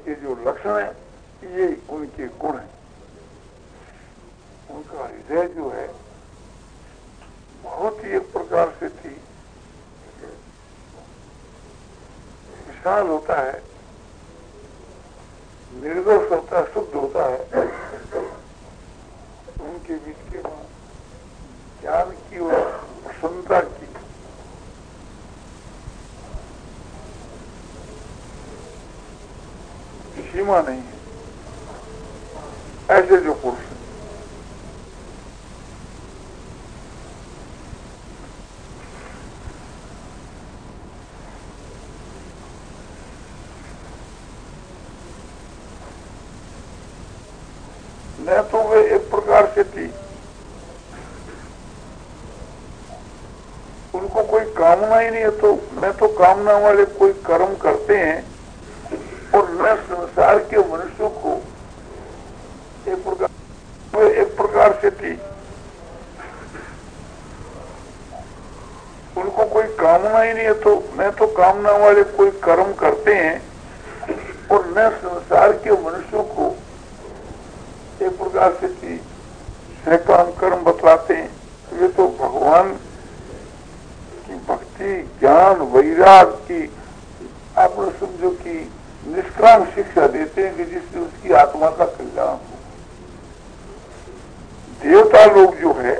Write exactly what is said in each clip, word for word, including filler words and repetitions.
के जो लक्षण है ये उनके गुण है। उनका हृदय जो है बहुत ही एक प्रकार से थी विशाल होता है, निर्दोष होता है, शुद्ध होता है। उनके बीच के ज्ञान की और प्रसन्नता की सीमा नहीं है। ऐसे जो पुरुष है न तो वे एक प्रकार से थी उनको कोई कामना ही नहीं है, तो न तो कामना वाले कोई कर्म करते हैं और न संसार के मनुष्यों को एक प्रकार वे एक प्रकार से थी उनको कोई कामना ही नहीं है, तो न तो कामना वाले कोई कर्म करते हैं और न संसार के मनुष्यों को एक प्रकार से थी सहकाम कर्म बतलाते हैं। वे तो भगवान की भक्ति, ज्ञान, वैराग की आपने समझो कि निष्काम शिक्षा देते हैं कि जिससे उसकी आत्मा का कल्याण हो। देवता लोग जो है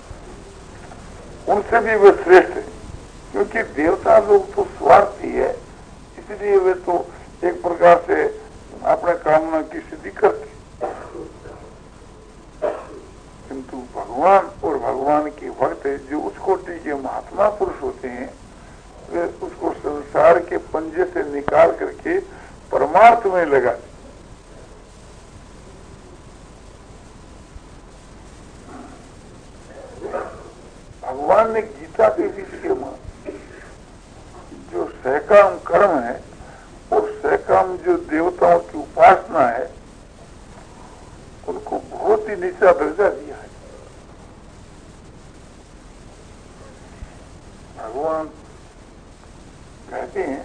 उनसे भी वे श्रेष्ठ है, क्योंकि देवता लोग तो स्वार्थी है, इसलिए वे तो एक प्रकार से अपने कामना की सिद्धि करते। किंतु भगवान और भगवान के भक्त जो उस कोटि के महात्मा पुरुष होते हैं वे उसको संसार के पंजे से निकाल करके परमार्थ में लगा। भगवान ने गीता के विषय में जो सहकाम कर्म है और सहकाम जो देवताओं की उपासना है उनको बहुत ही नीचा दर्जा दिया है। भगवान कहते हैं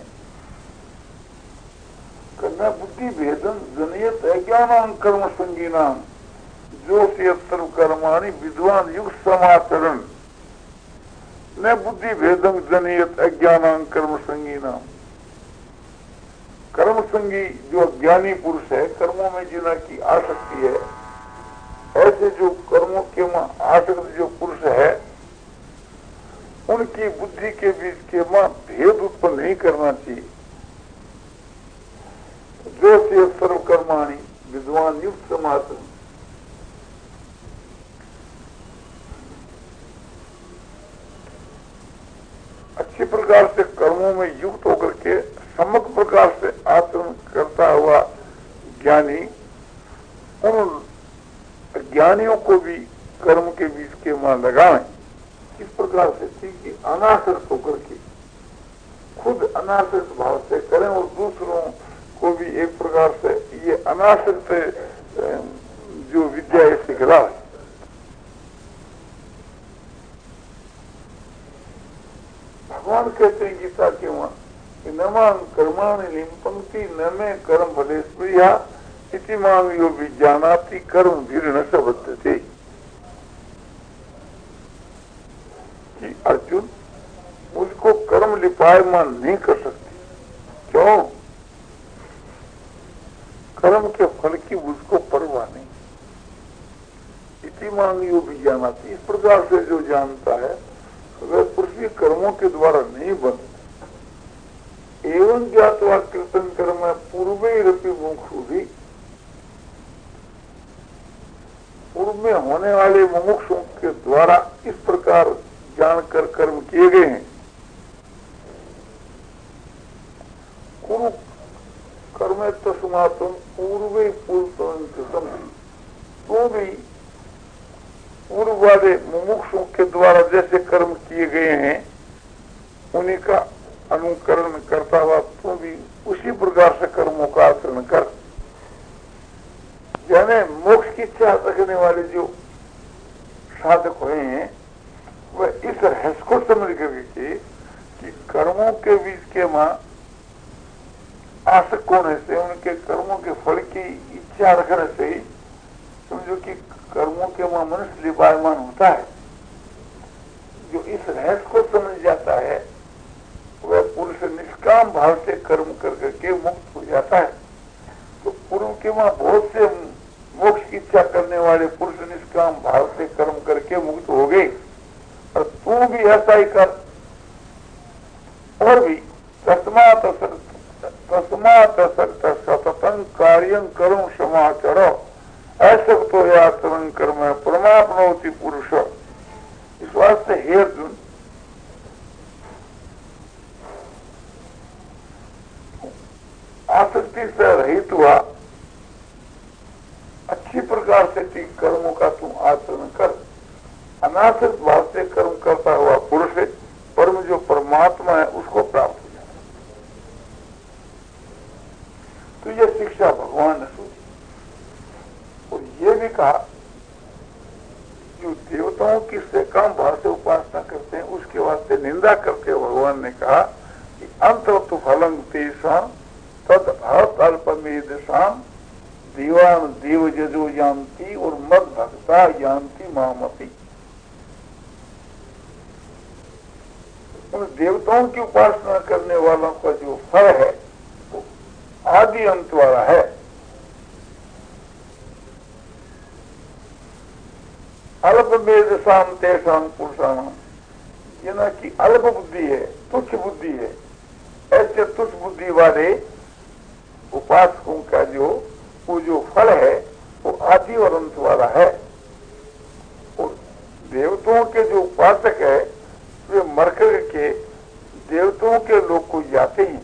न बुद्धि भेदन जनयत अज्ञानां कर्म संगीनाम जो सर्व कर्माणि विद्वान युग समाचरण न बुद्धि भेदम जनयत अज्ञानां कर्म संगीनाम। कर्म संगी जो अज्ञानी पुरुष है, कर्मों में जिना की आसक्ति है, ऐसे जो कर्मों के आसक्त जो पुरुष है उनकी बुद्धि के बीच के मां भेद उत्पन्न नहीं करना चाहिए। जो से सर्व कर्माणि विद्वान युक्त समाचरण, अच्छी प्रकार से कर्मों में युक्त होकर के सम्यक प्रकार से आचरण करता हुआ ज्ञानी उन ज्ञानियों को भी कर्म के बीच के मां लगाएं। इस प्रकार से ठीक कि अनासक्त होकर के खुद अनासक्त भाव से करें और दूसरों को भी एक प्रकार से ये अनासक्त जो विद्या है सिखला है। भगवान कहते हैं गीता के वहां कि न मां कर्माणि लिंपन्ति न में कर्म फले स्प्रिया इति मां यो विज्ञानाति कर्म भीर न सबद्धते। कि अर्जुन मुझको कर्म लिपायमान नहीं कर सकती। क्यों? कर्म के फल की मुझको परवाह नहीं। इति मां यो विज्ञानाति, इस प्रकार से जो जानता है वह पृथ्वी कर्मों के द्वारा नहीं बनता। एवं ज्ञातवा कृतन कर्म पूर्वे रपि मुमुक्षु भी, पूर्व में होने वाले मुमुक्षुओं के द्वारा इस प्रकार जानकर कर्म किए गए हैं। कुरु कर्म तस्मात्म पूर्वे पूर्व कृतम, तो भी पूर्व वाले मुमुक्षुओं के द्वारा जैसे कर्म किए गए हैं उन्हीं का अनुकरण करता हुआ तू भी उसी प्रकार से कर्मों का आचरण कर। यानी मोक्ष की इच्छा रखने वाले जो साधक हुए हैं वह इस रहस्य को समझ करके कि कर्मों के बीच के मां आसक्त होने से, उनके कर्मों के फल की इच्छा रखने से ही समझो कि कर्मों के वहां मनुष्य लिपायमान होता है। जो इस रहस्य को समझ जाता है वह पुरुष निष्काम भाव से कर्म कर करके मुक्त हो जाता है। तो पूर्व के वहां बहुत से मोक्ष की इच्छा करने वाले पुरुष निष्काम भाव से कर्म करके मुक्त हो गए, और तू भी ऐसा ही कर। और भी तस्मात् तस्मात् सततं कार्यं कर्म समाचर ऐसा तो याचरण कर्म परमाप्नोति पुरुष। इस वास्ते हे अर्जुन, आसक्ति से रहित हुआ अच्छी प्रकार से ठीक कर्मों का तुम आचरण कर। अनासक्त भाव से कर्म करता हुआ पुरुष परम जो परमात्मा है उसको प्राप्त हो जाए। तो यह शिक्षा भगवान ने सोची। और ये भी कहा जो देवताओं की से काम भाव से उपासना करते हैं उसके वास्ते निंदा करके भगवान ने कहा कि अंतरतु फलं तेषां तद अल्पमेधसाम दीवान देव जजो जानती और मद भक्ता जानती मामती। उन देवताओं की उपासना करने वालों का जो फल है वो आदि अंत वाला है। अल्पमेधसाम तेषां पुरुषाणाम, ये ना कि अल्प बुद्धि है, तुच्छ बुद्धि है, ऐसे तुच्छ बुद्धि वाले उपासकों का जो वो जो फल है वो आदि और अंत वाला है। और देवताओं के जो उपासक है वे मरकर के देवताओं के लोग को जाते हैं,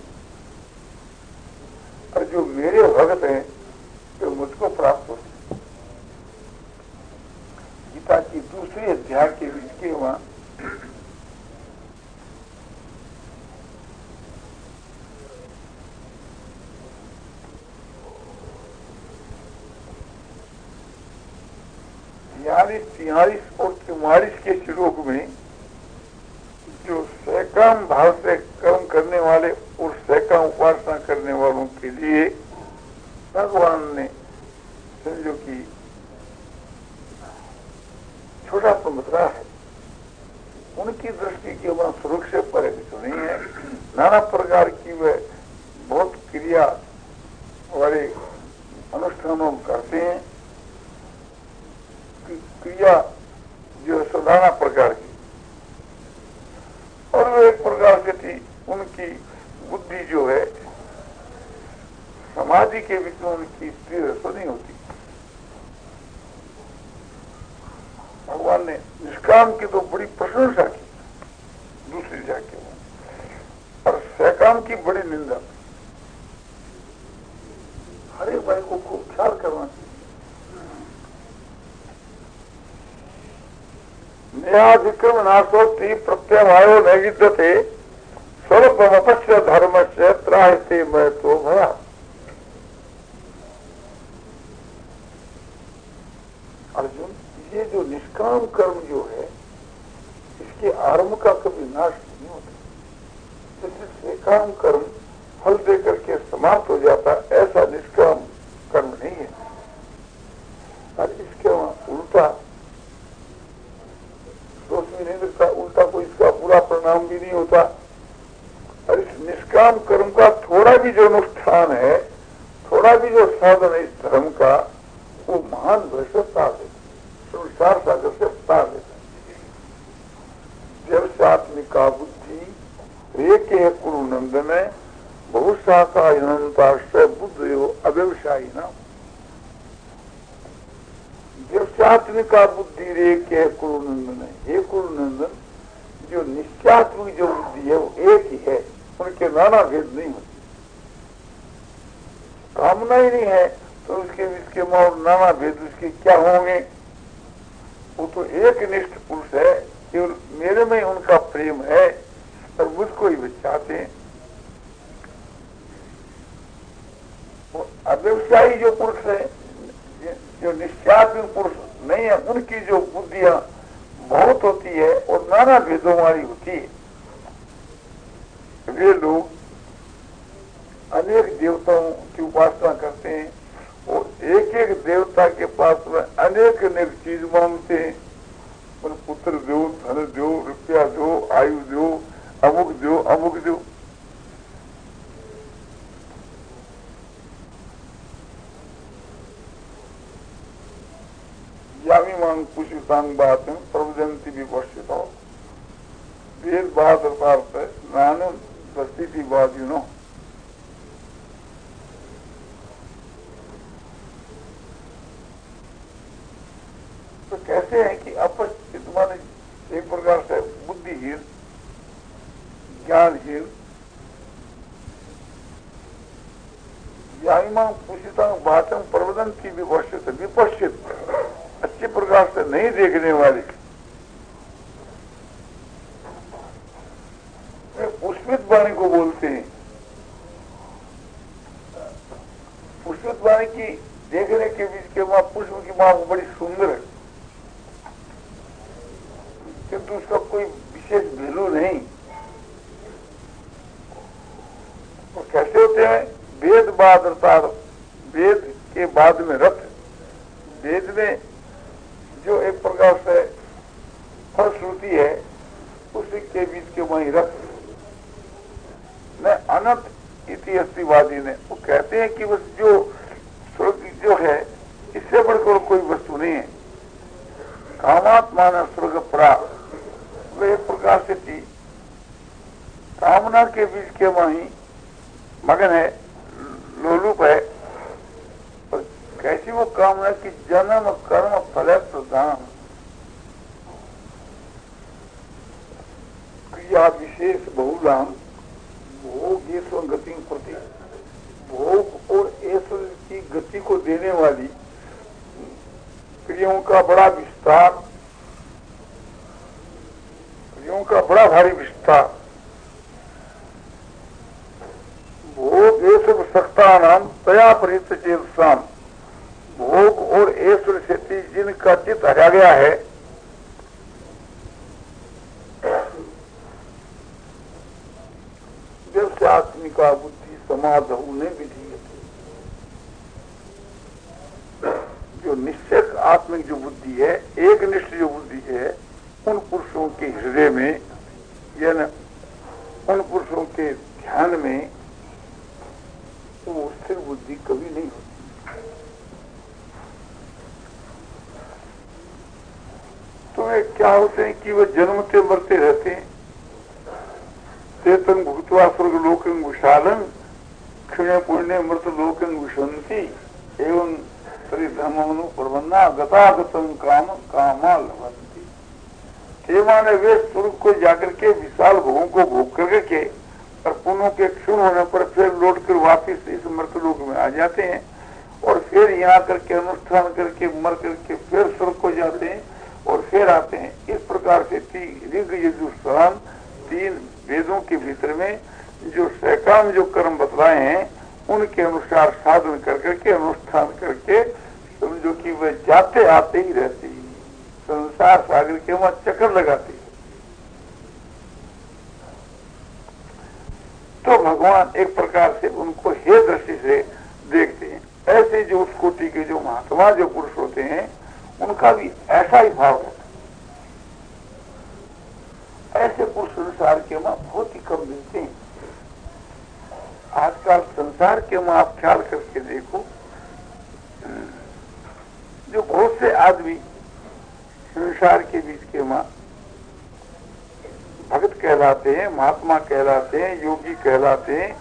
और जो मेरे भक्त हैं वे मुझको प्राप्त होते हैं। गीता की दूसरी अध्याय के बीच के वहां बयालीस तिहालीस और चौवालीस के श्लोक में जो सैकाम भाव से कर्म करने वाले और सैकाम उपासना करने वालों के लिए भगवान ने समझो कि छोटा तो बतरा है। उनकी दृष्टि के वहां सुरक्षा पर तो नहीं है। नाना प्रकार की वह बहुत क्रिया वाले अनुष्ठानों करते हैं, क्रिया जो साधारण प्रकार की, और वो एक प्रकार से थी उनकी बुद्धि जो है समाधि के बीच में उनकी स्थिर तो नहीं होती। भगवान ने निष्काम की तो बड़ी प्रशंसा की दूसरी जाके, और सैकाम की बड़ी निंदा। हर एक भाई को खूब ख्याल करना चाहिए। न्याधिक्रम नाशोक्ति प्रत्यवायो न विद्यते स्वल्पमतस्य धर्मस्य त्रायते मैं तो भया। अर्जुन, ये जो निष्काम कर्म जो है इसके आरंभ का कभी नाश नहीं होता। जिससे काम कर्म फल दे करके समाप्त हो जाता, ऐसा निष्काम कर्म नहीं है। और इसके वहां उल्टा दोष भी नहीं लगता, उल्टा कोई इसका बुरा परिणाम भी नहीं होता। और इस निष्काम कर्म का थोड़ा भी जो अनुष्ठान है, थोड़ा भी जो साधन है इस धर्म का, वो महान भय तार देता, संसार सागर से तार देता। व्यवसात्मिका बुद्धि एक कुरु नंदन बहुशाखा अनंताश्रय बुद्धयो अव्यवसायी नाम। व्यवसात्मिका बुद्धि रे के कुरु नंदन है। हे कुरु नंदन, जो निश्चात्मिक जो बुद्धि है वो एक ही है, उनके नाना भेद नहीं होते। कामना ही नहीं है तो उसके इसके और नाना भेद उसके क्या होंगे। वो तो एक निष्ठ पुरुष है, केवल मेरे में उनका प्रेम है और मुझको ही वे चाहते हैं। अव्यवसायी जो पुरुष है, जो निश्चात्मिक पुरुष नहीं है, उनकी जो बुद्धियां बहुत होती है और नाना भेदों वाली होती है। वे लोग अनेक देवताओं की उपासना करते हैं और एक एक देवता के पास में अनेक अनेक चीज मांगते हैं। पुत्र दो, धन दो, रुपया दो, आयु दो, अमुक दो, अमुक दो। यामी मांग पुष्पांग बात प्रवजंती विपश्चित हो वेद बात अर्थ ज्ञान प्रस्थिति बात यू नो। तो कैसे है कि अपस्थित माने एक प्रकार से बुद्धिहीन, ज्ञानहीन, यामी पुष्पितांग बातम प्रवदंती विपश्चित, विपश्चित अच्छे प्रकार से नहीं देखने वाली, पुष्पित वाणी को बोलते हैं। पुष्पित वाणी की देखने के बीच के वहां पुष्प की मां बड़ी सुंदर है, किंतु उसका कोई विशेष वैल्यू नहीं। तो कैसे होते हैं? वेद बाद अर्थात वेद के बाद में रथ, वेद में जो एक प्रकार से फलश्रुति है उसी के बीच के वही रथ न अनंत इतिहासवादी ने वो कहते हैं कि बस जो स्वर्ग जो है इससे बढ़कर कोई वस्तु नहीं है। कामात्मा न स्वर्ग परा, वे एक प्रकार से थी कामना के बीच के वही मगन है, लोलुप है। और कैसी वो कामना की जन्म कर्म फल प्रदान क्रिया विशेष बहुलाम भोग ईश्वर गति प्रति, भोग और ईश्वर की गति को देने वाली क्रियाओं का बड़ा विस्तार, क्रियाओं का बड़ा भारी विस्तार, भोग ईश्वर सत्ता नाम तया परित चेतसाम, भोग और ईश्वर से जिनका चित्त हरा गया है जब से आत्मिका बुद्धि समाध उन्हें विधि, जो निश्चय आत्मिक जो बुद्धि है, एक निष्ठ जो बुद्धि है, उन पुरुषों के हृदय में या न उन पुरुषों के ध्यान में वो स्थिर बुद्धि कभी नहीं होती। तो वे क्या होते हैं कि वे जन्मते मरते रहते हैं। चेतन भूतवा स्वर्ग लोकं विशालं क्षीण पुण्य मृत लोकं विशंति एवं तरी धर्मनु प्रबन्ना गतागतम काम कामा लभंती। ये माने वे स्वर्ग को जाकर के विशाल भोगों को भोग करके और पुण्यों के क्षीण होने पर फिर लौट कर वापिस इस मृत लोक में आ जाते हैं और फिर यहाँ करके अनुष्ठान करके मर करके फिर स्वर्ग को जाते हैं और फिर आते हैं। इस प्रकार से ऋग यजुर साम तीन वेदों के भीतर में जो सैकाम जो कर्म बतलाए हैं उनके अनुसार साधन कर करके अनुष्ठान करके समझो कि वह जाते आते ही रहते हैं, संसार सागर के वहां चक्कर लगाते हैं। तो भगवान एक प्रकार से उनको हे दृष्टि से देखते हैं। ऐसे जो उस कोटि के जो महात्मा जो पुरुष होते हैं उनका भी ऐसा ही भाव रहता है। ऐसे पुरुष संसार के वहां बहुत ही कम मिलते हैं। आजकल संसार के वहां आप ख्याल करके देखो, जो बहुत से आदमी संसार के बीच के वहां भक्त कहलाते हैं, महात्मा कहलाते हैं, योगी कहलाते हैं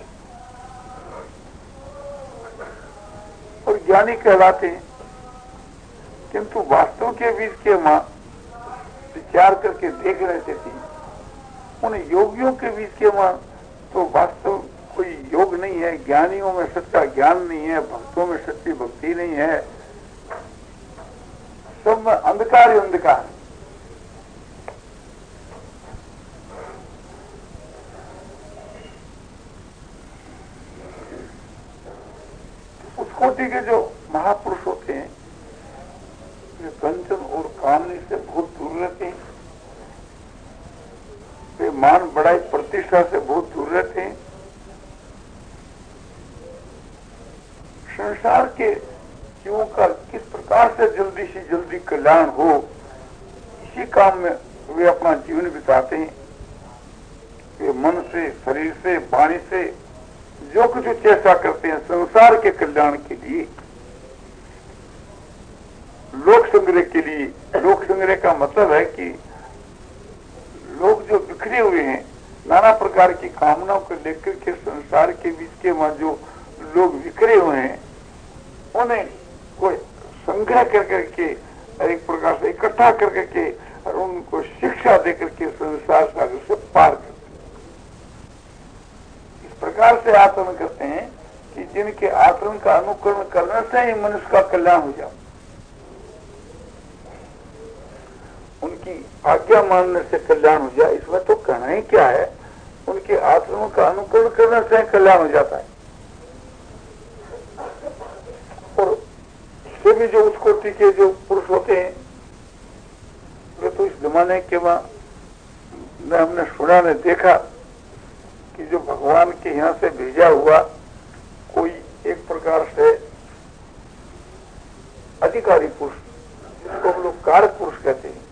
और ज्ञानी कहलाते हैं, किंतु वास्तव के बीच के वहां विचार करके देख रहे थे। उन योगियों के बीच के वहां तो वास्तव कोई योग नहीं है, ज्ञानियों में सच्चा ज्ञान नहीं है, भक्तों में सच्ची भक्ति नहीं है, सब में अंधकार ही अंधकार। उस कोटि के जो महापुरुष होते हैं वे कंचन और कामनी से बहुत दूर रहते हैं, वे मान बड़ाई प्रतिष्ठा से बहुत दूर रहते हैं, संसार के जीवों का किस प्रकार से जल्दी से जल्दी कल्याण हो, इसी काम में वे अपना जीवन बिताते हैं। वे मन से, शरीर से, वाणी से जो कुछ चेष्टा करते हैं संसार के कल्याण के लिए, लोक संग्रह के लिए। लोक संग्रह का मतलब है कि लोग जो बिखरे हुए हैं, नाना प्रकार की कामनाओं को लेकर के संसार के बीच के वहां जो लोग बिखरे हुए हैं, उन्हें कोई संग्रह कर करके एक प्रकार से इकट्ठा कर करके और उनको शिक्षा देकर के संसार सागर से पार करते हैं। इस प्रकार से आचरण करते हैं कि जिनके आचरण का अनुकरण करने से ही मनुष्य का कल्याण हो जाए, उनकी आज्ञा मानने से कल्याण हो जाए। इसमें तो कहना ही क्या है, उनके आचरणों का अनुकरण करने से कल्याण हो जाता है। और से भी जो उस कोटि के जो पुरुष होते हैं, वे तो इस जमाने के वहां हमने सुना ने देखा कि जो भगवान के यहाँ से भेजा हुआ कोई एक प्रकार से अधिकारी पुरुष, जिसको हम लोग कारक पुरुष कहते हैं,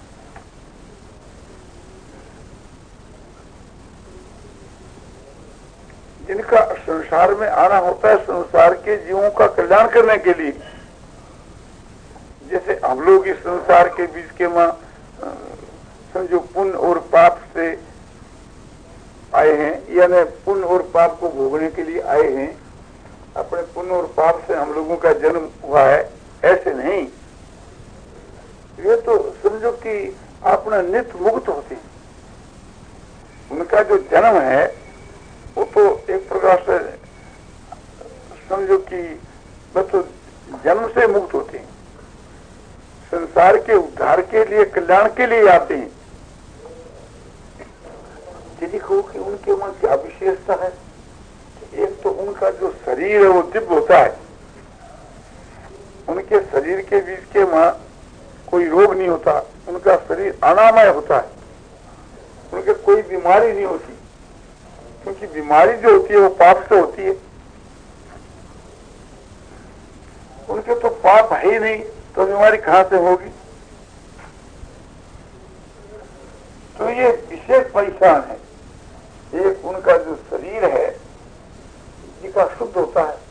जिनका संसार में आना होता है संसार के जीवों का कल्याण करने के लिए। जैसे हम लोग इस संसार के बीच के मां समझो पुण्य और पाप से आए हैं, यानी पुण्य और पाप को भोगने के लिए आए हैं। अपने पुण्य और पाप से हम लोगों का जन्म हुआ है, ऐसे नहीं। ये तो समझो कि अपना नित्य मुक्त होते हैं। उनका जो जन्म है वो तो एक प्रकार से समझो कि वह तो जन्म से मुक्त होते हैं, संसार के उद्धार के लिए, कल्याण के लिए आते हैं। देखो कि उनके मन क्या विशेषता है। एक तो उनका जो शरीर है वो दिव्य होता है, उनके शरीर के बीच के वहां कोई रोग नहीं होता, उनका शरीर अनामय होता है, उनके कोई बीमारी नहीं होती, क्योंकि बीमारी जो होती है वो पाप से होती है। उनके तो पाप है ही नहीं, तो बीमारी कहां से होगी। तो ये विशेष पहचान है। एक उनका जो शरीर है जिसका शुद्ध होता है,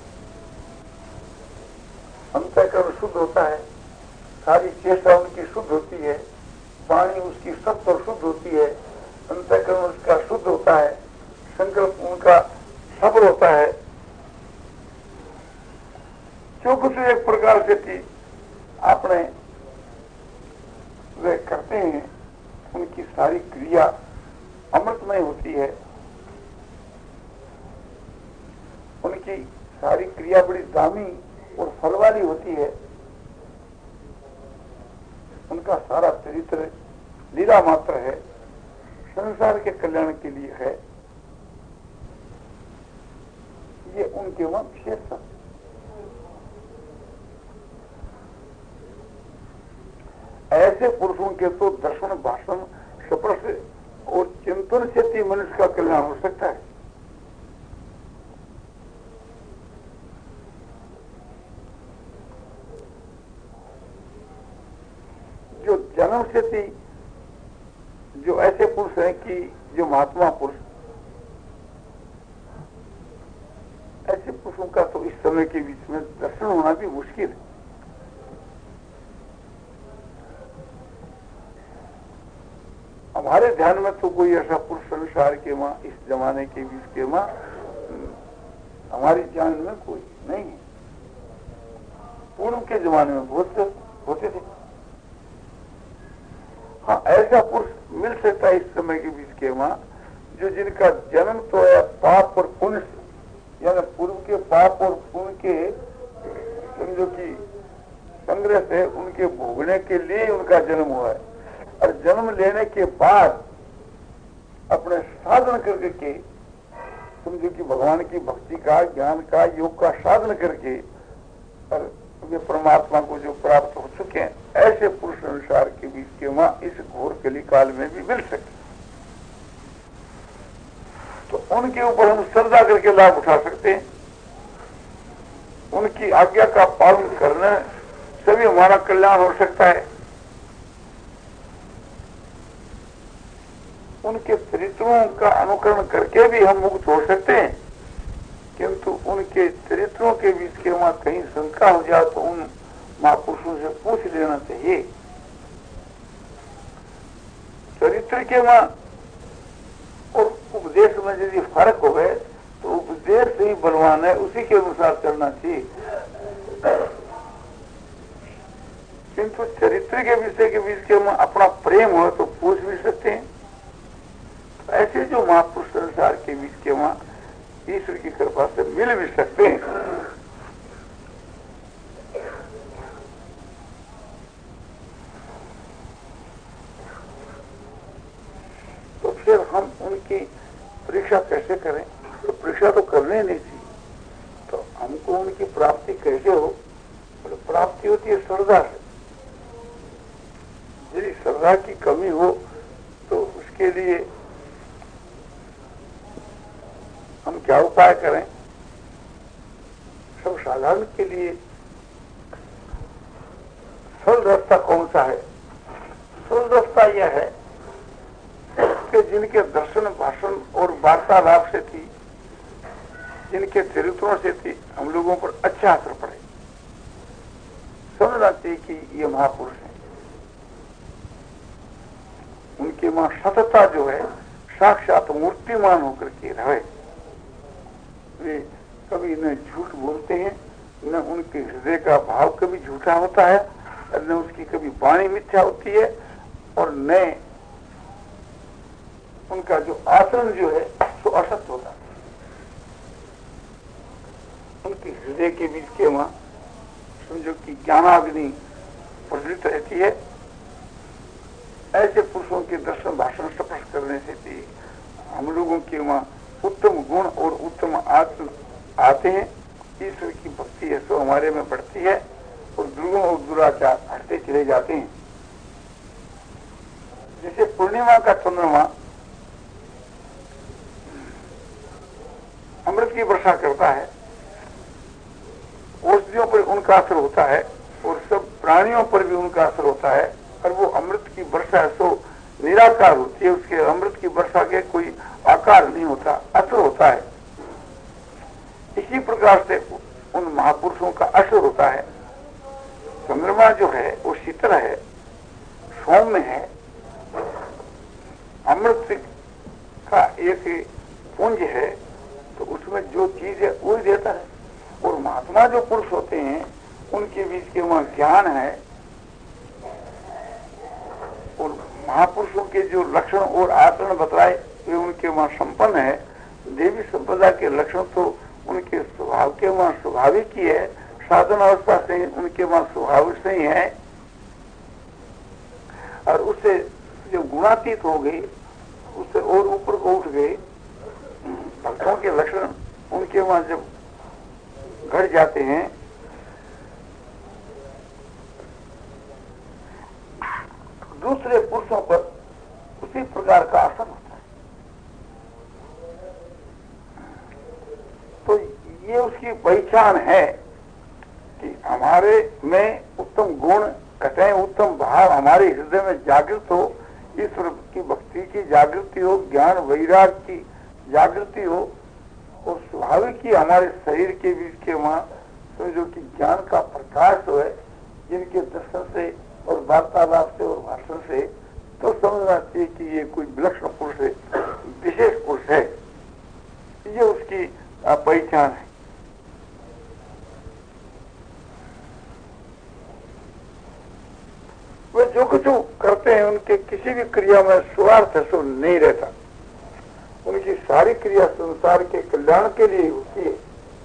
अंतःकरण शुद्ध होता है, सारी चेष्टा उनकी शुद्ध होती है, वाणी उसकी सत्य और शुद्ध होती है, अंतःकरण उसका शुद्ध होता है, संकल्प उनका सफल होता है। जो कुछ एक प्रकार से थी आपने वे करते हैं, उनकी सारी क्रिया अमृतमय होती है। उनकी सारी क्रिया बड़ी दामी और फल वाली होती है। उनका सारा चरित्र लीला मात्र है, संसार के कल्याण के लिए है। ये उनके वहां विशेषता। ऐसे पुरुषों के तो दर्शन, भाषण, स्पर्श और चिंतन से ही मनुष्य का कल्याण हो सकता है। जो जन्म से थी, जो ऐसे पुरुष हैं कि जो महात्मा पुरुष, ऐसे पुरुषों का तो इस समय के बीच में दर्शन होना भी मुश्किल है। हमारे ध्यान में तो कोई ऐसा पुरुष संसार के मां, इस जमाने के बीच के मां, हमारी जान में कोई नहीं है। पूर्व के जमाने में बहुत होते थे। हाँ, ऐसा पुरुष मिल सकता है इस समय के बीच के मां, जो जिनका जन्म तो है पाप और पुण्य, यानी पूर्व के पाप और पुण्य के समझो कि संग्रह से उनके भोगने के लिए उनका जन्म हुआ है। और जन्म लेने के बाद अपने साधन करके के समझो कि भगवान की भक्ति का, ज्ञान का, योग का साधन करके और वे परमात्मा को जो प्राप्त हो चुके हैं, ऐसे पुरुष संसार के बीच के वहां इस घोर कली काल में भी मिल सकते। तो उनके ऊपर हम श्रद्धा करके लाभ उठा सकते हैं। उनकी आज्ञा का पालन करने से भी हमारा कल्याण हो सकता है। उनके चरित्रों का अनुकरण करके भी हम मुक्त हो सकते हैं, किंतु उनके चरित्रों के बीच के वहां कहीं शंका हो जाए तो उन महापुरुषों से पूछ लेना चाहिए। चरित्र के वहां और उपदेश में यदि फर्क हो गए तो उपदेश से ही बलवान है, उसी के अनुसार चलना चाहिए। किंतु चरित्र के विषय के बीच के वहां अपना प्रेम हो तो पूछ भी सकते हैं। ऐसे जो महापुरुष संसार के बीच के वहां ईश्वर की कृपा से मिल भी सकते हैं। तो फिर हम उनकी परीक्षा कैसे करें? तो परीक्षा तो करने नहीं चाहिए। तो हमको उनकी प्राप्ति कैसे हो? तो प्राप्ति होती है श्रद्धा से। यदि श्रद्धा की कमी हो तो उसके लिए हम क्या उपाय करें? सब साधारण के लिए सरल रास्ता कौन सा है? सरल रास्ता यह है कि जिनके दर्शन भाषण और वार्तालाप से थी, जिनके चरित्रों से थी, हम लोगों पर अच्छा असर पड़े। समझना चाहिए कि ये महापुरुष हैं। उनके वहां सतता जो है साक्षात मूर्तिमान होकर के रहे। वे कभी न झूठ बोलते हैं, न उनके हृदय का भाव कभी झूठा होता है, न उसकी कभी वाणी मिथ्या होती है, और न उनका जो आचरण जो है सो असत्य होता है। उनके हृदय के बीच के वहां समझो कि ज्ञानाग्नि प्रज्वलित रहती है। ऐसे पुरुषों के दर्शन भाषण स्पर्श करने से भी हम लोगों के वहां उत्तम गुण और उत्तम आत्म आते हैं। ईश्वर की भक्ति है सो हमारे में बढ़ती है और दुर्गुण और दुराचार हटते चले जाते हैं। जैसे पूर्णिमा का चंद्रमा अमृत की वर्षा करता है, औषधियों पर उनका असर होता है और सब प्राणियों पर भी उनका असर होता है, और वो अमृत की वर्षा है सो निराकार होती है। उसके अमृत की वर्षा के कोई आकार नहीं होता, असर होता है। इसी प्रकार से उन महापुरुषों का असर होता है। चंद्रमा जो है वो शीतल है, सौम्य है, अमृत का एक पुंज है, तो उसमें जो चीज है वो ही देता है। और महात्मा जो पुरुष होते हैं उनके बीच के वहां ज्ञान है, और महापुरुषों के जो लक्षण और आचरण बतलाए वे उनके वहां संपन्न है। देवी संपदा के लक्षण तो उनके स्वभाव के वहां स्वाभाविक ही है, साधन अवस्था से उनके वहां स्वाभाविक से ही है, और उससे जो गुणातीत हो गई उससे और ऊपर को उठ गए। भक्तों के लक्षण उनके वहां जब घट जाते हैं दूसरे पुरुषों पर उसी प्रकार का असर होता है। तो ये उसकी पहचान है कि हमारे में उत्तम गुण कटे, उत्तम भाव हमारे हृदय में जागृत हो, ईश्वर की भक्ति की जागृति हो, ज्ञान वैराग की जागृति हो, और स्वाभाविक ही हमारे शरीर के बीच के वहां समझो कि ज्ञान का प्रकाश हो है, जिनके दर्शन से और वार्तालाप से और भाषण से, तो समझना चाहिए कि ये कोई विलक्षण पुरुष है, विशेष पुरुष है। ये उसकी पहचान है। वे जो कुछ करते हैं उनके किसी भी क्रिया में स्वार्थ सो नहीं रहता। उनकी सारी क्रिया संसार के कल्याण के लिए होती है।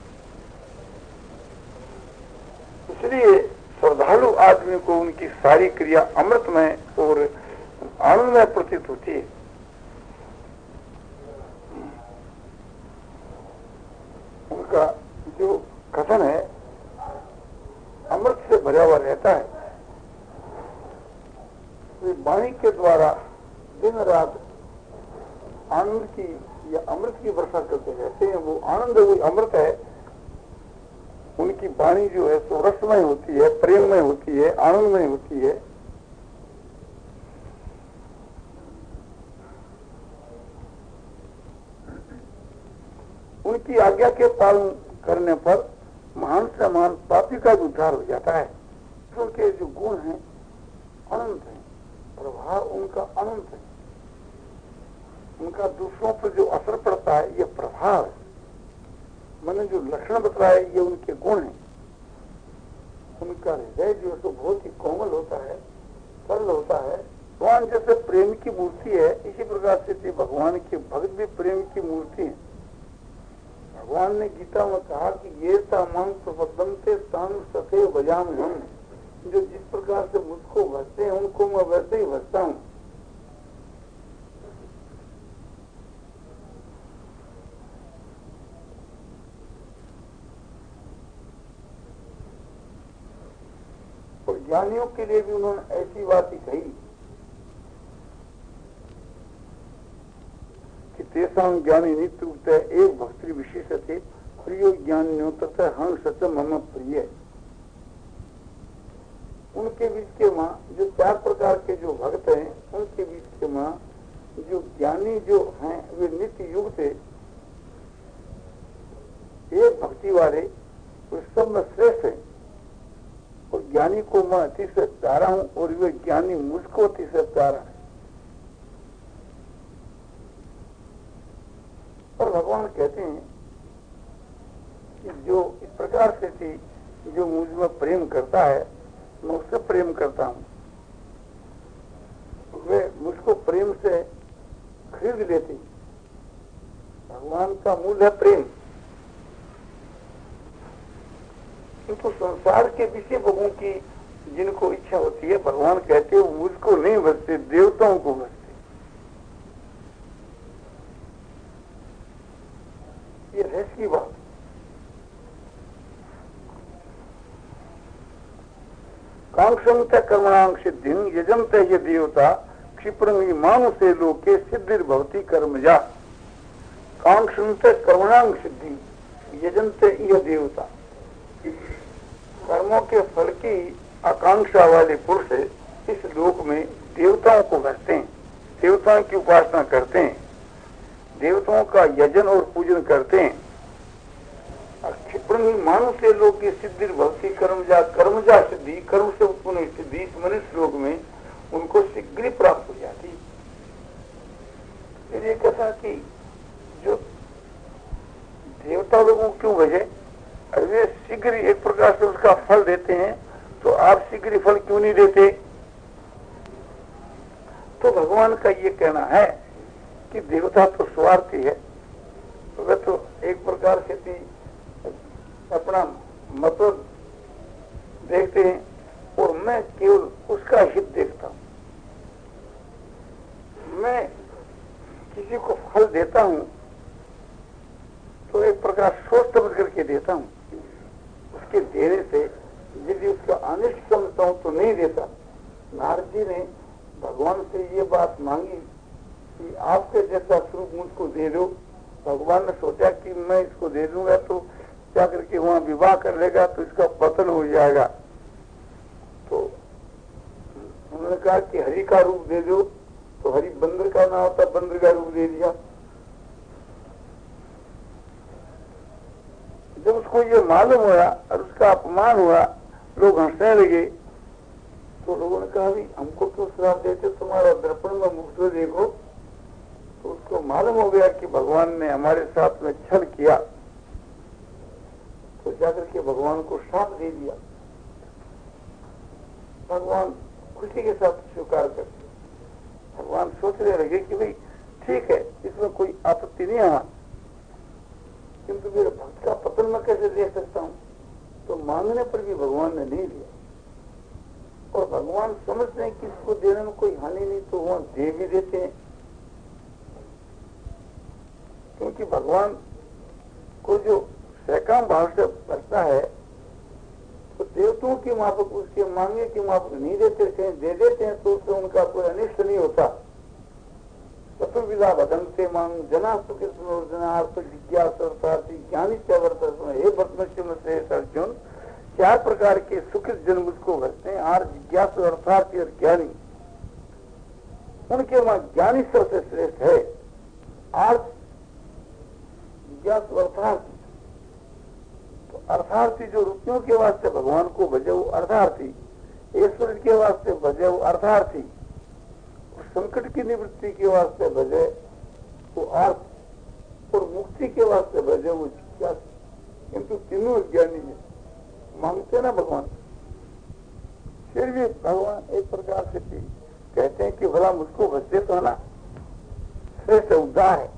इसलिए श्रद्धालु आदमी को उनकी सारी क्रिया अमृतमय और आनंदमय प्रतीत होती है। उनका जो कथन है अमृत से भरा हुआ रहता है। वे वाणी के द्वारा दिन रात आनंद की या अमृत की वर्षा करते रहते हैं। वो आनंद वही अमृत है उनकी वाणी जो है सो रसमय होती है, प्रेममय होती है, आनंदमय होती है। उनकी आज्ञा के पालन करने पर महान से महान पापी का भी उद्धार हो जाता है। उनके जो गुण हैं अनंत है, प्रभाव उनका अनंत है। उनका दूसरों पर जो असर पड़ता है ये प्रभाव है। मैंने जो लक्षण बताया ये उनके गुण हैं। उनका हृदय जो है तो बहुत ही कोमल होता है, सरल होता है। भगवान जैसे प्रेम की मूर्ति है, इसी प्रकार से भगवान के भक्त भी प्रेम की मूर्ति है। भगवान ने गीता में कहा कि ये तामांग प्रपद्यन्ते तान सते बजाम हम, जो जिस प्रकार से मुझको भजते हैं उनको मैं वैसे ही भजता हूँ। और ज्ञानियों के लिए भी उन्होंने ऐसी बात ही कही कि तेसां ज्ञानी नित्य उगता एक भक्ति विशेष थे प्रियो ज्ञानियों तथा हंस सच मम प्रिय। उनके बीच के माँ जो चार प्रकार के जो भक्त हैं, उनके बीच के माँ जो ज्ञानी जो हैं वे नित्य युग थे, एक भक्ति वाले वे सब में श्रेष्ठ हैं। और ज्ञानी को मैं अतिशय प्यारा हूं और वे ज्ञानी मुझको अतिशय प्यारा है। और भगवान कहते हैं कि जो इस प्रकार से थी, जो मुझ में प्रेम करता है मैं उससे प्रेम करता हूं, वे मुझको प्रेम से खरीद लेती। भगवान का मूल है प्रेम, किंतु संसार के विषय भोगों की जिनको इच्छा होती है, भगवान कहते हैं मुझको नहीं भजते, देवताओं को भजते। ये रहस्य की बात। कांक्षमते कर्मणां सिद्धिं यजन्ते ये देवता क्षिप्रंगी मानुषे लोके सिद्धिर भवति कर्मजा। कांक्षमते कर्मणां सिद्धि यजन्ते ये देवता, कर्मों के फल की आकांक्षा वाले पुरुष इस लोक में देवताओं को भजते हैं, देवताओं की उपासना करते हैं, देवताओं का यजन और पूजन करते हैं। क्षिप्रंगी मानुषे लोक की सिद्धि भक्ति कर्मजा, कर्मजा सिद्धि, कर्म से उत्पन्न सिद्धि इस मनुष्य लोक में उनको शीघ्र प्राप्त हो जाती। फिर ये कहता कि जो देवता लोगों को क्यों भजे, वे शीघ्र एक प्रकार से उसका फल देते हैं, तो आप शीघ्र फल क्यों नहीं देते? तो भगवान का ये कहना है कि देवता तो स्वार्थी है, वे तो एक प्रकार से भी अपना मतलब देखते हैं और मैं केवल उसका हित देखता हूं। मैं किसी को फल देता हूं तो एक प्रकार सोच समझ करके देता हूं। उसके देने से यदि उसका अनिष्ट समझता हूं तो नहीं देता। नारद जी ने भगवान से ये बात मांगी कि आपके जैसा स्वरूप मुझको दे दो। भगवान ने सोचा कि मैं इसको दे दूंगा तो क्या करके वहां विवाह कर लेगा तो इसका पतन हो जाएगा। तो उन्होंने कहा कि हरि का रूप दे दो, तो हरि बंदर का ना होता बंदर का रूप दे दिया। जब उसको ये मालूम हुआ और उसका अपमान हुआ, लोग हंसने लगे, तो लोगों ने कहा भी हमको क्यों श्राप देते, तुम्हारा दर्पण में मुख तो देखो। तो उसको मालूम हो गया कि भगवान ने हमारे साथ में छल किया, तो जाकर के भगवान को श्राप दे दिया। भगवान खुशी के साथ स्वीकार करते। भगवान सोचने लगे कि भाई ठीक है, इसमें कोई आपत्ति नहीं है, किंतु मेरे भक्त का पतन मैं कैसे दे सकता हूं? तो मांगने पर भी भगवान ने नहीं दिया। और भगवान समझते हैं कि इसको देने में कोई हानि नहीं, तो वहां दे भी देते हैं। क्योंकि भगवान को जो सहकाम भाव से करता है, तो देवताओं की माफक उसके मांगे की माफक नहीं देते, कहीं दे देते हैं तो उससे उनका कोई अनिष्ट नहीं होता। तो चतुर्विधा भदंते मांग जना सुखी जना अर्थ जिज्ञासार्थी ज्ञानी चवर्त हे भक्तमश्य श्रेष्ठ अर्जुन, चार प्रकार के सुखित जन मुझको भजते हैं, आर जिज्ञासु अर्थार्थी और ज्ञानी। उनके वहां ज्ञानी सबसे श्रेष्ठ है। आर्थ जिज्ञासु अर्थार्थी, तो अर्थार्थी जो रुपयों के वास्ते भगवान को भजे वो अर्थार्थी, ऐश्वर्य के वास्ते भजे वो अर्थार्थी, संकट की निवृत्ति के वास्ते भजे वो अर्थ, और मुक्ति के वास्ते भजे वो जिज्ञासु। किंतु तीनों ज्ञानी है, मांगते ना भगवान, फिर भी भगवान एक प्रकार से भी कहते हैं कि भला मुझको भजते तो ना, श्रेष्ठ उद्धार है।